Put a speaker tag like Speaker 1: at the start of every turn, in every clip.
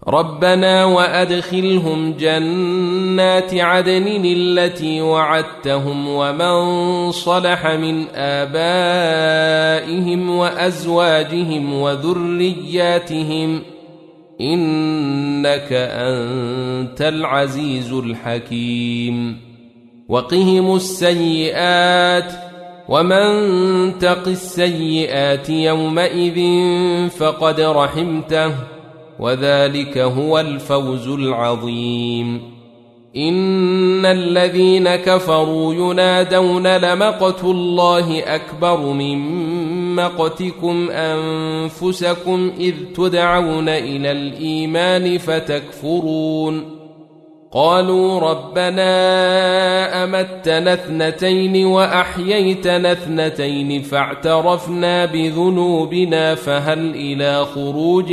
Speaker 1: ربنا وأدخلهم جنات عدن التي وعدتهم ومن صلح من آبائهم وأزواجهم وذرياتهم إنك أنت العزيز الحكيم وقهم السيئات ومن تق السيئات يومئذ فقد رحمته وذلك هو الفوز العظيم إن الذين كفروا ينادون لمقت الله أكبر من مقتكم أنفسكم إذ تدعون إلى الإيمان فتكفرون قالوا ربنا أمتنا اثنتين وأحييتنا اثنتين فاعترفنا بذنوبنا فهل إلى خروج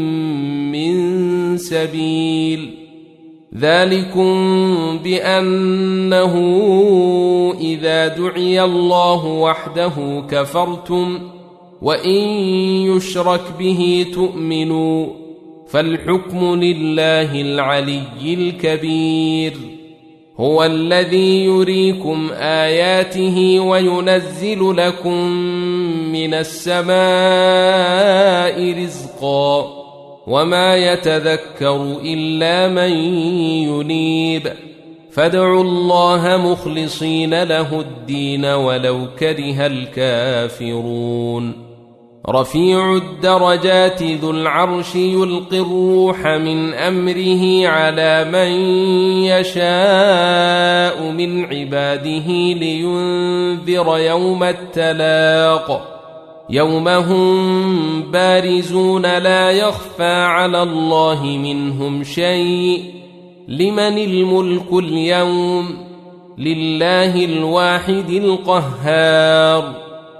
Speaker 1: من سبيل ذلكم بأنه إذا دعي الله وحده كفرتم وإن يشرك به تؤمنوا فالحكم لله العلي الكبير هو الذي يريكم آياته وينزل لكم من السماء رزقا وما يتذكر إلا من ينيب فادعوا الله مخلصين له الدين ولو كره الكافرون رفيع الدرجات ذو العرش يلقي الروح من أمره على من يشاء من عباده لينذر يوم التلاق يوم هم بارزون لا يخفى على الله منهم شيء لمن الملك اليوم لله الواحد القهار